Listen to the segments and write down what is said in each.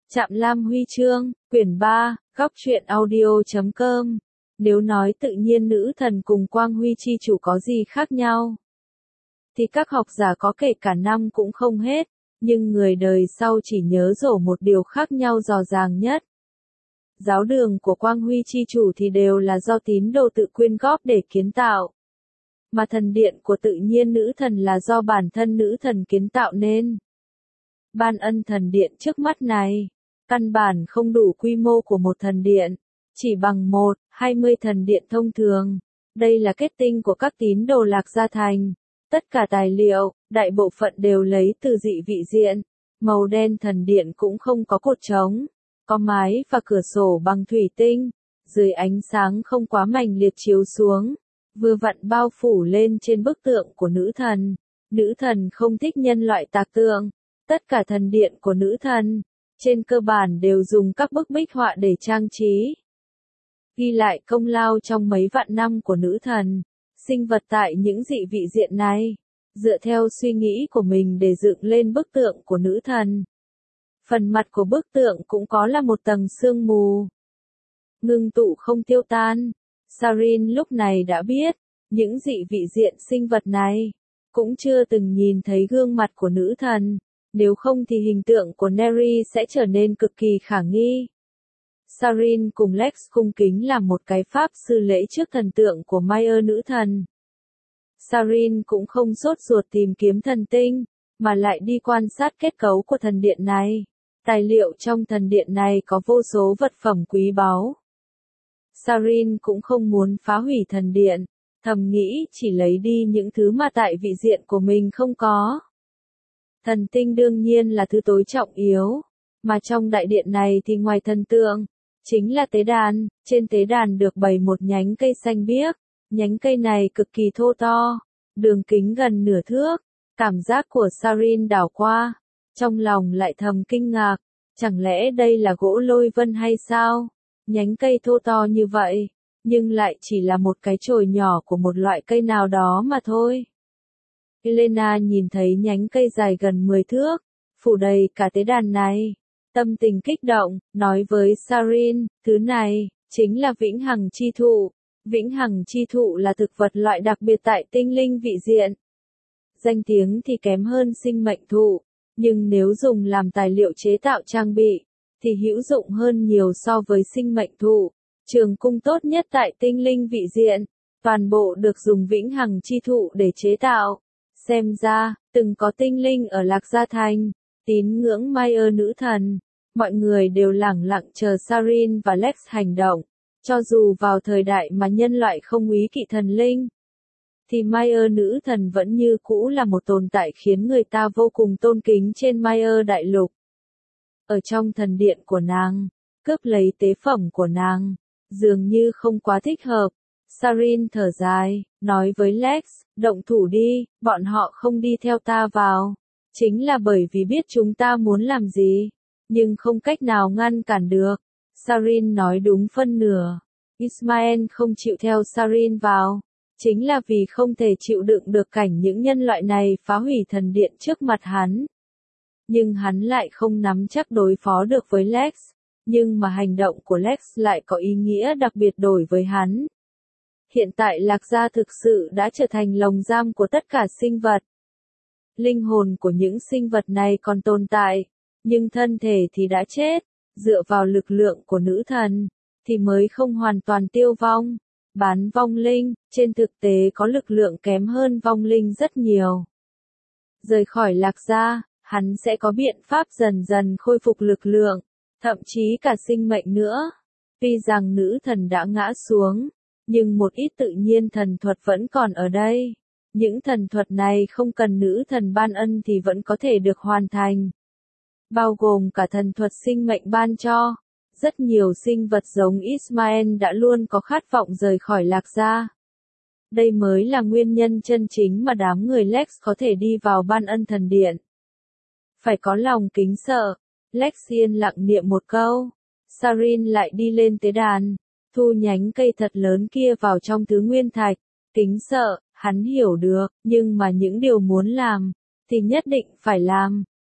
Trạm Lam Huy chương, quyển 3, góc truyện audio.com. Nếu nói tự nhiên nữ thần cùng Quang Huy chi chủ có gì khác nhau, thì các học giả có kể cả năm cũng không hết, nhưng người đời sau chỉ nhớ rổ một điều khác nhau rõ ràng nhất. Giáo đường của Quang Huy chi chủ thì đều là do tín đồ tự quyên góp để kiến tạo. Mà thần điện của tự nhiên nữ thần là do bản thân nữ thần kiến tạo nên. Ban ân thần điện trước mắt này, căn bản không đủ quy mô của một thần điện, chỉ bằng 1-20 thần điện thông thường. Đây là kết tinh của các tín đồ Lạc Gia Thành. Tất cả tài liệu, đại bộ phận đều lấy từ dị vị diện. Màu đen thần điện cũng không có cột trống, có mái và cửa sổ bằng thủy tinh. Dưới ánh sáng không quá mãnh liệt chiếu xuống, vừa vặn bao phủ lên trên bức tượng của nữ thần. Nữ thần không thích nhân loại tạc tượng. Tất cả thần điện của nữ thần, trên cơ bản đều dùng các bức bích họa để trang trí. Ghi lại công lao trong mấy vạn năm của nữ thần, sinh vật tại những dị vị diện này, dựa theo suy nghĩ của mình để dựng lên bức tượng của nữ thần. Phần mặt của bức tượng cũng có là một tầng sương mù, ngưng tụ không tiêu tan. Sarin lúc này đã biết, những dị vị diện sinh vật này, cũng chưa từng nhìn thấy gương mặt của nữ thần. Nếu không thì hình tượng của Neri sẽ trở nên cực kỳ khả nghi. Sarin cùng Lex cung kính làm một cái pháp sư lễ trước thần tượng của Maya nữ thần. Sarin cũng không sốt ruột tìm kiếm thần tinh, mà lại đi quan sát kết cấu của thần điện này. Tài liệu trong thần điện này có vô số vật phẩm quý báu. Sarin cũng không muốn phá hủy thần điện, thầm nghĩ chỉ lấy đi những thứ mà tại vị diện của mình không có. Thần tinh đương nhiên là thứ tối trọng yếu, mà trong đại điện này thì ngoài thần tượng, chính là tế đàn. Trên tế đàn được bày một nhánh cây xanh biếc, nhánh cây này cực kỳ thô to, đường kính gần nửa thước. Cảm giác của Sarin đảo qua, trong lòng lại thầm kinh ngạc, chẳng lẽ đây là gỗ lôi vân hay sao? Nhánh cây thô to như vậy, nhưng lại chỉ là một cái chồi nhỏ của một loại cây nào đó mà thôi. Elena nhìn thấy nhánh cây dài gần 10 thước, phủ đầy cả tế đàn này. Tâm tình kích động, nói với Sarin, thứ này, chính là vĩnh hằng chi thụ. Vĩnh hằng chi thụ là thực vật loại đặc biệt tại tinh linh vị diện. Danh tiếng thì kém hơn sinh mệnh thụ, nhưng nếu dùng làm tài liệu chế tạo trang bị, thì hữu dụng hơn nhiều so với sinh mệnh thụ. Trường cung tốt nhất tại tinh linh vị diện, toàn bộ được dùng vĩnh hằng chi thụ để chế tạo. Xem ra, từng có tinh linh ở Lạc Gia Thành, tín ngưỡng Maya nữ thần. Mọi người đều lẳng lặng chờ Sarin và Lex hành động. Cho dù vào thời đại mà nhân loại không úy kỵ thần linh, thì Maya nữ thần vẫn như cũ là một tồn tại khiến người ta vô cùng tôn kính trên Maya đại lục. Ở trong thần điện của nàng, cướp lấy tế phẩm của nàng, dường như không quá thích hợp. Sarin thở dài, nói với Lex, động thủ đi, bọn họ không đi theo ta vào. Chính là bởi vì biết chúng ta muốn làm gì, nhưng không cách nào ngăn cản được. Sarin nói đúng phân nửa. Ismael không chịu theo Sarin vào, chính là vì không thể chịu đựng được cảnh những nhân loại này phá hủy thần điện trước mặt hắn. Nhưng hắn lại không nắm chắc đối phó được với Lex, nhưng mà hành động của Lex lại có ý nghĩa đặc biệt đối với hắn. Hiện tại Lạc Gia thực sự đã trở thành lồng giam của tất cả sinh vật. Linh hồn của những sinh vật này còn tồn tại, nhưng thân thể thì đã chết. Dựa vào lực lượng của nữ thần, thì mới không hoàn toàn tiêu vong. Bán vong linh, trên thực tế có lực lượng kém hơn vong linh rất nhiều. Rời khỏi Lạc Gia, hắn sẽ có biện pháp dần dần khôi phục lực lượng, thậm chí cả sinh mệnh nữa. Tuy rằng nữ thần đã ngã xuống, nhưng một ít tự nhiên thần thuật vẫn còn ở đây. Những thần thuật này không cần nữ thần ban ân thì vẫn có thể được hoàn thành. Bao gồm cả thần thuật sinh mệnh ban cho. Rất nhiều sinh vật giống Ismael đã luôn có khát vọng rời khỏi Lạc Gia. Đây mới là nguyên nhân chân chính mà đám người Lex có thể đi vào ban ân thần điện. Phải có lòng kính sợ. Lex yên lặng niệm một câu. Sarin lại đi lên tế đàn, thu nhánh cây thật lớn kia vào trong thứ nguyên thạch. Kính sợ, hắn hiểu được, nhưng mà những điều muốn làm, thì nhất định phải làm.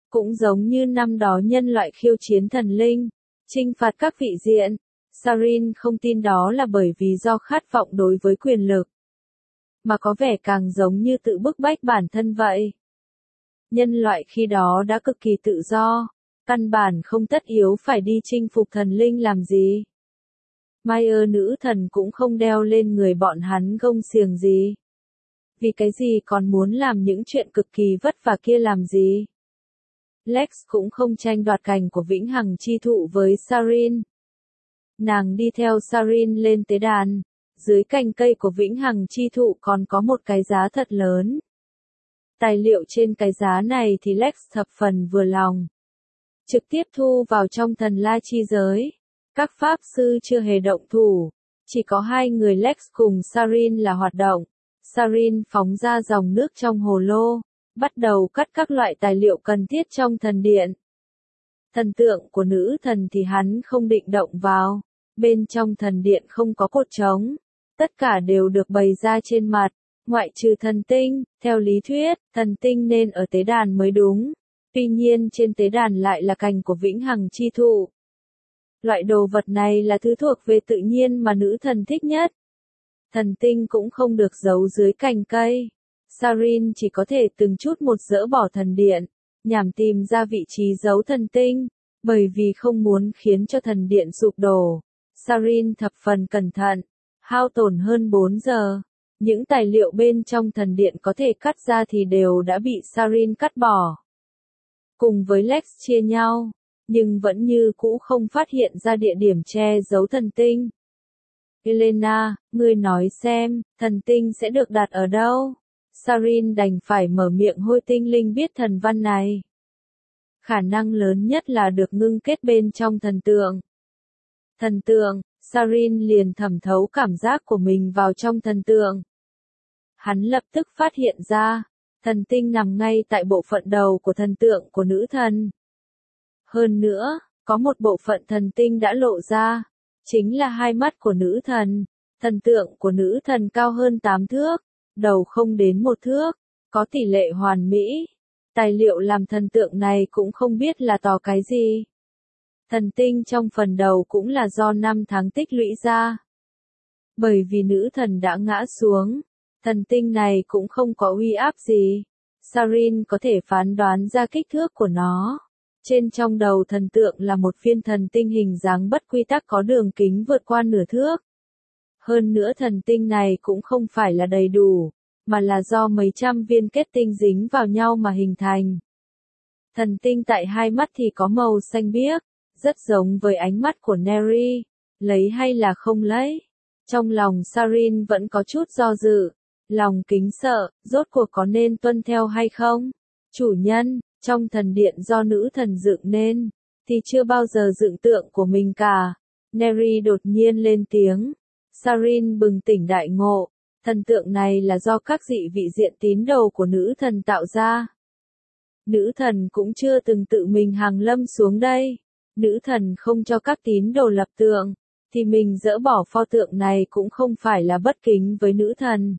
Cũng giống như năm đó nhân loại khiêu chiến thần linh, chinh phạt các vị diện, Sarin không tin đó là bởi vì do khát vọng đối với quyền lực, mà có vẻ càng giống như tự bức bách bản thân vậy. Nhân loại khi đó đã cực kỳ tự do, căn bản không tất yếu phải đi chinh phục thần linh làm gì. Mayer nữ thần cũng không đeo lên người bọn hắn gông xiềng gì. Vì cái gì còn muốn làm những chuyện cực kỳ vất vả kia làm gì? Lex cũng không tranh đoạt cành của vĩnh hằng chi thụ với Sarin. Nàng đi theo Sarin lên tế đàn, dưới cành cây của vĩnh hằng chi thụ còn có một cái giá thật lớn. Tài liệu trên cái giá này thì Lex thập phần vừa lòng. Trực tiếp thu vào trong thần la chi giới. Các pháp sư chưa hề động thủ, chỉ có hai người Lex cùng Sarin là hoạt động. Sarin phóng ra dòng nước trong hồ lô, bắt đầu cắt các loại tài liệu cần thiết trong thần điện. Thần tượng của nữ thần thì hắn không định động vào, bên trong thần điện không có cột trống, tất cả đều được bày ra trên mặt, ngoại trừ thần tinh, theo lý thuyết, thần tinh nên ở tế đàn mới đúng, tuy nhiên trên tế đàn lại là cành của vĩnh hằng chi thụ. Loại đồ vật này là thứ thuộc về tự nhiên mà nữ thần thích nhất. Thần tinh cũng không được giấu dưới cành cây. Sarin chỉ có thể từng chút một dỡ bỏ thần điện, nhằm tìm ra vị trí giấu thần tinh, bởi vì không muốn khiến cho thần điện sụp đổ. Sarin thập phần cẩn thận, hao tổn hơn 4 giờ. Những tài liệu bên trong thần điện có thể cắt ra thì đều đã bị Sarin cắt bỏ. Cùng với Lex chia nhau, nhưng vẫn như cũ không phát hiện ra địa điểm che giấu thần tinh. Elena, ngươi nói xem, thần tinh sẽ được đặt ở đâu? Sarin đành phải mở miệng hôi tinh linh biết thần văn này. Khả năng lớn nhất là được ngưng kết bên trong thần tượng. Thần tượng, Sarin liền thẩm thấu cảm giác của mình vào trong thần tượng. Hắn lập tức phát hiện ra, thần tinh nằm ngay tại bộ phận đầu của thần tượng của nữ thần. Hơn nữa, có một bộ phận thần tinh đã lộ ra, chính là hai mắt của nữ thần. Thần tượng của nữ thần cao hơn 8 thước, đầu không đến 1 thước, có tỷ lệ hoàn mỹ. Tài liệu làm thần tượng này cũng không biết là tỏ cái gì. Thần tinh trong phần đầu cũng là do 5 tháng tích lũy ra. Bởi vì nữ thần đã ngã xuống, thần tinh này cũng không có uy áp gì. Sarin có thể phán đoán ra kích thước của nó. Trên trong đầu thần tượng là một viên thần tinh hình dáng bất quy tắc có đường kính vượt qua nửa thước. Hơn nữa thần tinh này cũng không phải là đầy đủ, mà là do mấy trăm viên kết tinh dính vào nhau mà hình thành. Thần tinh tại hai mắt thì có màu xanh biếc, rất giống với ánh mắt của Neri, lấy hay là không lấy. Trong lòng Sarin vẫn có chút do dự, lòng kính sợ, rốt cuộc có nên tuân theo hay không? Chủ nhân, trong thần điện do nữ thần dựng nên, thì chưa bao giờ dựng tượng của mình cả. Neri đột nhiên lên tiếng. Sarin bừng tỉnh đại ngộ, thần tượng này là do các dị vị diện tín đồ của nữ thần tạo ra. Nữ thần cũng chưa từng tự mình hàng lâm xuống đây. Nữ thần không cho các tín đồ lập tượng, thì mình dỡ bỏ pho tượng này cũng không phải là bất kính với nữ thần.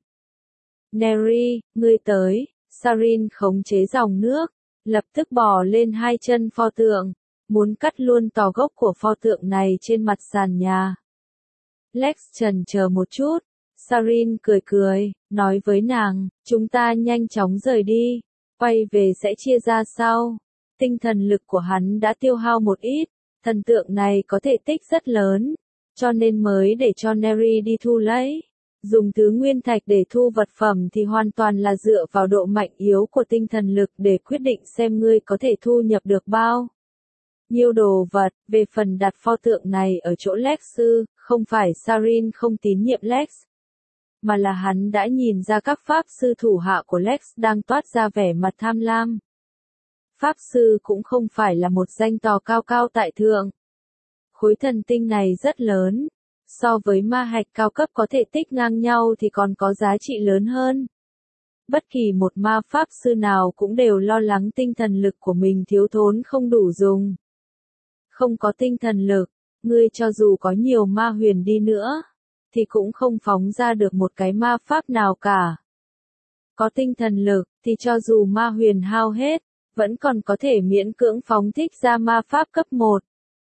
Neri, ngươi tới. Sarin khống chế dòng nước, lập tức bò lên hai chân pho tượng, muốn cắt luôn tỏ gốc của pho tượng này trên mặt sàn nhà. Lex chần chờ một chút, Sarin cười cười, nói với nàng, chúng ta nhanh chóng rời đi, quay về sẽ chia ra sau. Tinh thần lực của hắn đã tiêu hao một ít, thần tượng này có thể tích rất lớn, cho nên mới để cho Neri đi thu lấy. Dùng thứ nguyên thạch để thu vật phẩm thì hoàn toàn là dựa vào độ mạnh yếu của tinh thần lực để quyết định xem ngươi có thể thu nhập được bao nhiêu đồ vật. Về phần đặt pho tượng này ở chỗ Lex sư, không phải Sarin không tín nhiệm Lex, mà là hắn đã nhìn ra các pháp sư thủ hạ của Lex đang toát ra vẻ mặt tham lam. Pháp sư cũng không phải là một danh tò cao cao tại thượng. Khối thần tinh này rất lớn. So với ma hạch cao cấp có thể tích ngang nhau thì còn có giá trị lớn hơn. Bất kỳ một ma pháp sư nào cũng đều lo lắng tinh thần lực của mình thiếu thốn không đủ dùng. Không có tinh thần lực, ngươi cho dù có nhiều ma huyền đi nữa, thì cũng không phóng ra được một cái ma pháp nào cả. Có tinh thần lực, thì cho dù ma huyền hao hết, vẫn còn có thể miễn cưỡng phóng thích ra ma pháp cấp 1.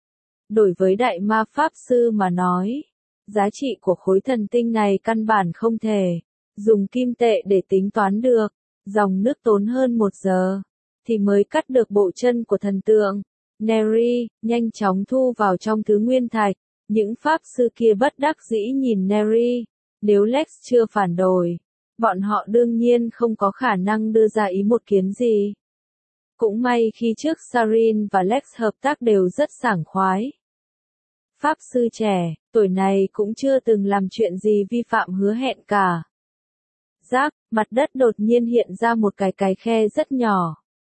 Đối với đại ma pháp sư mà nói, giá trị của khối thần tinh này căn bản không thể dùng kim tệ để tính toán được. Dòng nước tốn hơn 1 giờ thì mới cắt được bộ chân của thần tượng. Neri nhanh chóng thu vào trong thứ nguyên thạch. Những pháp sư kia bất đắc dĩ nhìn Neri. Nếu Lex chưa phản đối, bọn họ đương nhiên không có khả năng đưa ra ý một kiến gì. Cũng may khi trước Sarin và Lex hợp tác đều rất sảng khoái. Pháp sư trẻ, tuổi này cũng chưa từng làm chuyện gì vi phạm hứa hẹn cả. Rác, mặt đất đột nhiên hiện ra một cái khe rất nhỏ.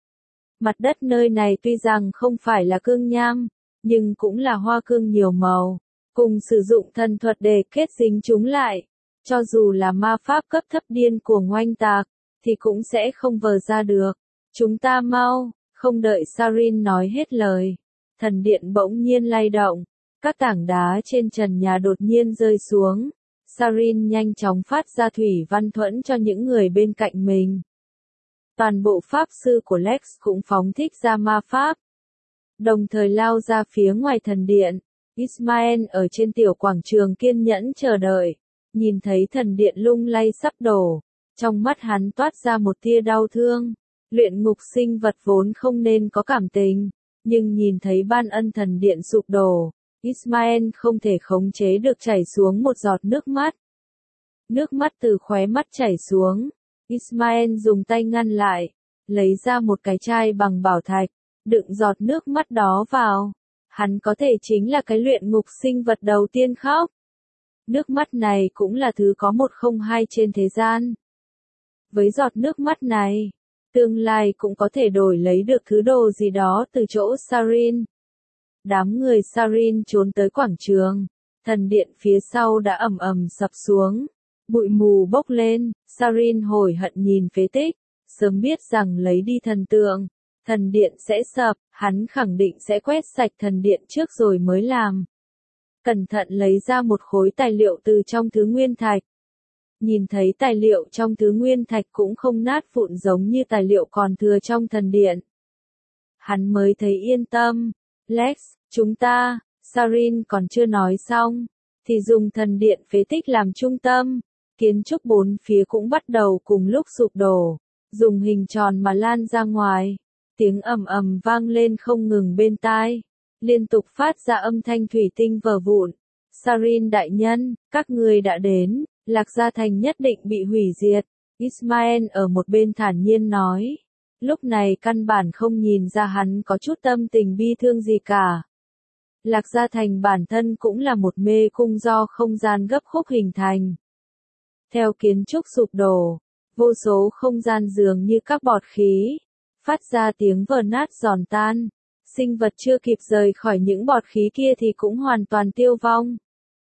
Mặt đất nơi này tuy rằng không phải là cương nham, nhưng cũng là hoa cương nhiều màu, cùng sử dụng thần thuật để kết dính chúng lại. Cho dù là ma pháp cấp thấp điên cuồng oanh tạc, thì cũng sẽ không vờ ra được. Chúng ta mau, không đợi Sarin nói hết lời. Thần điện bỗng nhiên lay động, các tảng đá trên trần nhà đột nhiên rơi xuống. Sarin nhanh chóng phát ra thủy văn thuẫn cho những người bên cạnh mình. Toàn bộ pháp sư của Lex cũng phóng thích ra ma pháp, đồng thời lao ra phía ngoài thần điện. Ismael ở trên tiểu quảng trường kiên nhẫn chờ đợi, nhìn thấy thần điện lung lay sắp đổ, trong mắt hắn toát ra một tia đau thương. Luyện ngục sinh vật vốn không nên có cảm tình, nhưng nhìn thấy ban ân thần điện sụp đổ, Ismael không thể khống chế được chảy xuống một giọt nước mắt. Nước mắt từ khóe mắt chảy xuống, Ismael dùng tay ngăn lại, lấy ra một cái chai bằng bảo thạch, đựng giọt nước mắt đó vào. Hắn có thể chính là cái luyện ngục sinh vật đầu tiên khóc. Nước mắt này cũng là thứ có 102 trên thế gian. Với giọt nước mắt này, tương lai cũng có thể đổi lấy được thứ đồ gì đó từ chỗ Sarin. Đám người Sarin trốn tới quảng trường, thần điện phía sau đã ầm ầm sập xuống. Bụi mù bốc lên, Sarin hối hận nhìn phế tích, sớm biết rằng lấy đi thần tượng, thần điện sẽ sập, hắn khẳng định sẽ quét sạch thần điện trước rồi mới làm. Cẩn thận lấy ra một khối tài liệu từ trong thứ nguyên thạch. Nhìn thấy tài liệu trong thứ nguyên thạch cũng không nát vụn giống như tài liệu còn thừa trong thần điện. Hắn mới thấy yên tâm. Lex, chúng ta, Sarin còn chưa nói xong, thì dùng thần điện phế tích làm trung tâm. Kiến trúc bốn phía cũng bắt đầu cùng lúc sụp đổ, dùng hình tròn mà lan ra ngoài. Tiếng ầm ầm vang lên không ngừng bên tai, liên tục phát ra âm thanh thủy tinh vỡ vụn. Sarin đại nhân, các ngươi đã đến, Lạc Gia Thành nhất định bị hủy diệt. Ismael ở một bên thản nhiên nói. Lúc này căn bản không nhìn ra hắn có chút tâm tình bi thương gì cả. Lạc Gia Thành bản thân cũng là một mê cung do không gian gấp khúc hình thành. Theo kiến trúc sụp đổ, vô số không gian dường như các bọt khí, phát ra tiếng vỡ nát giòn tan. Sinh vật chưa kịp rời khỏi những bọt khí kia thì cũng hoàn toàn tiêu vong.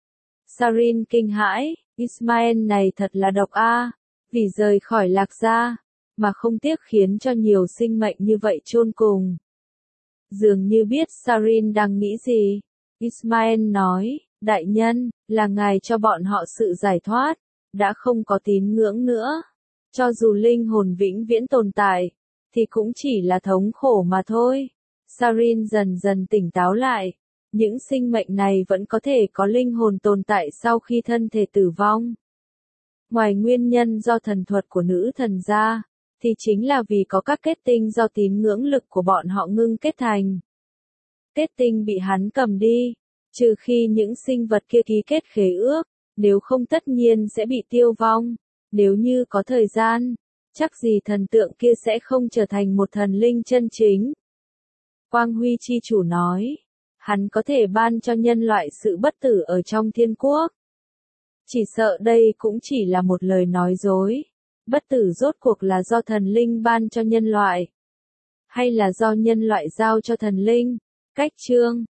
Sarin kinh hãi, Ismael này thật là độc a, vì rời khỏi Lạc Gia, mà không tiếc khiến cho nhiều sinh mệnh như vậy chôn cùng. Dường như biết Sarin đang nghĩ gì, Ismael nói, đại nhân, là ngài cho bọn họ sự giải thoát, đã không có tín ngưỡng nữa. Cho dù linh hồn vĩnh viễn tồn tại, thì cũng chỉ là thống khổ mà thôi. Sarin dần dần tỉnh táo lại. Những sinh mệnh này vẫn có thể có linh hồn tồn tại sau khi thân thể tử vong. Ngoài nguyên nhân do thần thuật của nữ thần ra, thì chính là vì có các kết tinh do tín ngưỡng lực của bọn họ ngưng kết thành. Kết tinh bị hắn cầm đi, trừ khi những sinh vật kia ký kết khế ước, nếu không tất nhiên sẽ bị tiêu vong. Nếu như có thời gian, chắc gì thần tượng kia sẽ không trở thành một thần linh chân chính. Quang Huy chi chủ nói, hắn có thể ban cho nhân loại sự bất tử ở trong thiên quốc. Chỉ sợ đây cũng chỉ là một lời nói dối. Bất tử rốt cuộc là do thần linh ban cho nhân loại, hay là do nhân loại giao cho thần linh? Cách chương